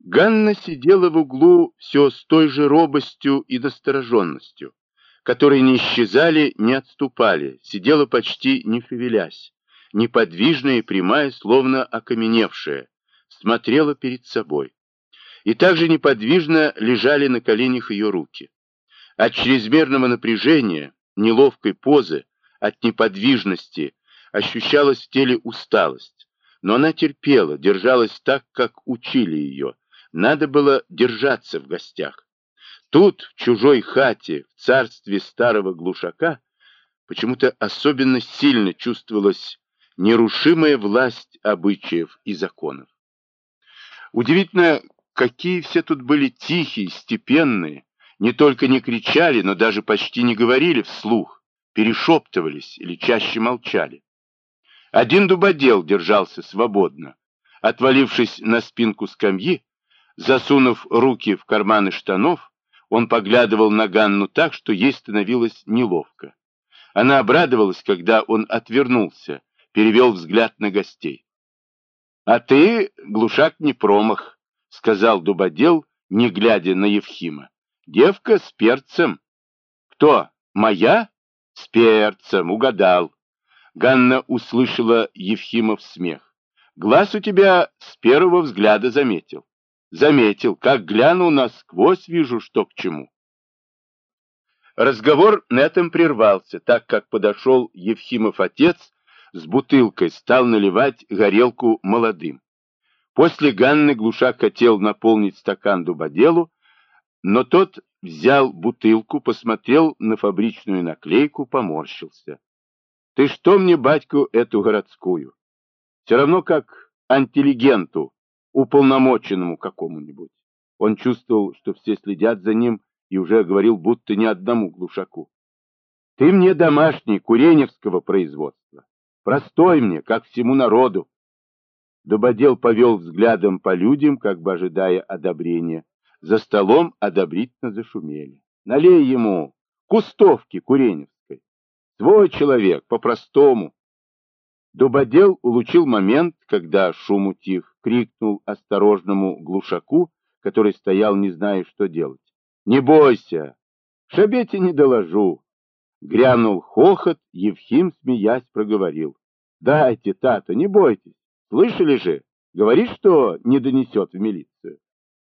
Ганна сидела в углу все с той же робостью и настороженностью, которые не исчезали, не отступали, сидела почти не шевелясь, неподвижная и прямая, словно окаменевшая, смотрела перед собой. И также неподвижно лежали на коленях ее руки. От чрезмерного напряжения, неловкой позы, от неподвижности ощущалась в теле усталость, но она терпела, держалась так, как учили ее. Надо было держаться в гостях. Тут, в чужой хате, в царстве старого глушака, почему-то особенно сильно чувствовалась нерушимая власть обычаев и законов. Удивительно, какие все тут были тихие, степенные, не только не кричали, но даже почти не говорили вслух, перешептывались или чаще молчали. Один дубодел держался свободно, отвалившись на спинку скамьи, засунув руки в карманы штанов, он поглядывал на Ганну так, что ей становилось неловко. Она обрадовалась, когда он отвернулся, перевел взгляд на гостей. — А ты, глушак, не промах, — сказал дубодел, не глядя на Евхима. — Девка с перцем. — Кто? Моя? — С перцем, угадал. Ганна услышала Евхимов смех. — Глаз у тебя с первого взгляда заметил. Заметил, как гляну насквозь, вижу, что к чему. Разговор на этом прервался, так как подошел Евхимов отец с бутылкой, стал наливать горелку молодым. После Ганны глушак хотел наполнить стакан дубоделу, но тот взял бутылку, посмотрел на фабричную наклейку, поморщился. — Ты что мне, батьку, эту городскую? Все равно как антилегенту, уполномоченному какому-нибудь. Он чувствовал, что все следят за ним, и уже говорил, будто ни одному глушаку. Ты мне домашний, куреневского производства. Простой мне, как всему народу. Дубодел повел взглядом по людям, как бы ожидая одобрения. За столом одобрительно зашумели. Налей ему кустовки куреневской. Свой человек, по-простому. Дубодел улучил момент, когда шум утих, крикнул осторожному глушаку, который стоял, не зная, что делать. — Не бойся, шабете не доложу. Грянул хохот, Евхим, смеясь, проговорил. — Дайте, тата, не бойтесь. Слышали же? Говорит, что не донесет в милицию.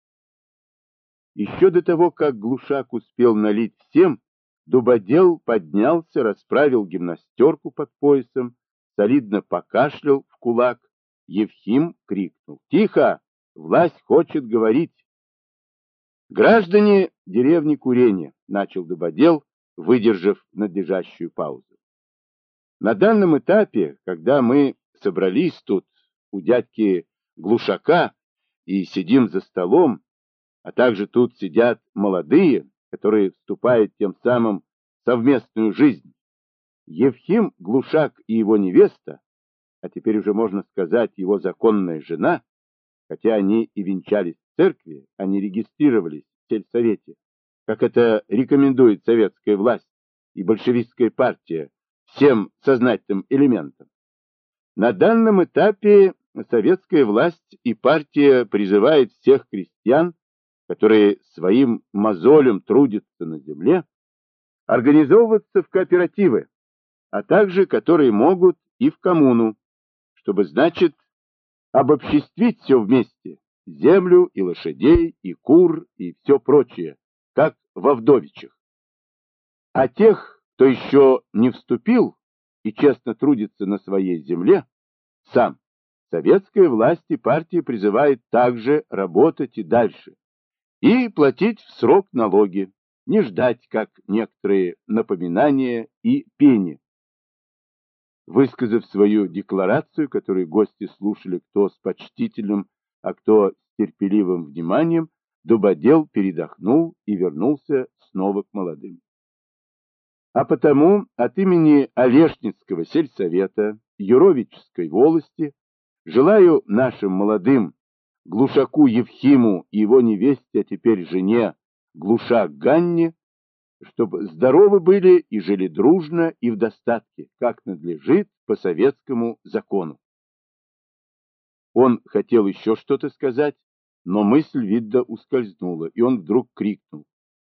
Еще до того, как глушак успел налить всем, дубодел поднялся, расправил гимнастерку под поясом, солидно покашлял в кулак. Евхим крикнул. — Тихо! Власть хочет говорить. — Граждане деревни Курения, — начал дубодел, выдержав надлежащую паузу. На данном этапе, когда мы собрались тут у дядьки Глушака и сидим за столом, а также тут сидят молодые, которые вступают тем самым в совместную жизнь, Евхим Глушак и его невеста, а теперь уже можно сказать его законная жена, хотя они и венчались в церкви, а не регистрировались в сельсовете, как это рекомендует советская власть и большевистская партия всем сознательным элементам. На данном этапе советская власть и партия призывает всех крестьян, которые своим мозолем трудятся на земле, организовываться в кооперативы, а также которые могут и в коммуну, чтобы, значит, обобществить все вместе, землю и лошадей, и кур, и все прочее, как во Вдовичах. А тех, кто еще не вступил и честно трудится на своей земле, сам, советская власть и партия призывает также работать и дальше, и платить в срок налоги, не ждать, как некоторые напоминания и пени. Высказав свою декларацию, которую гости слушали кто с почтительным, а кто с терпеливым вниманием, дубодел передохнул и вернулся снова к молодым. А потому от имени Олешницкого сельсовета Юровической волости желаю нашим молодым глушаку Евхиму и его невесте, а теперь жене глушак Ганне, чтобы здоровы были и жили дружно и в достатке, как надлежит по советскому закону. Он хотел еще что-то сказать, Но мысль, видно, ускользнула, и он вдруг крикнул: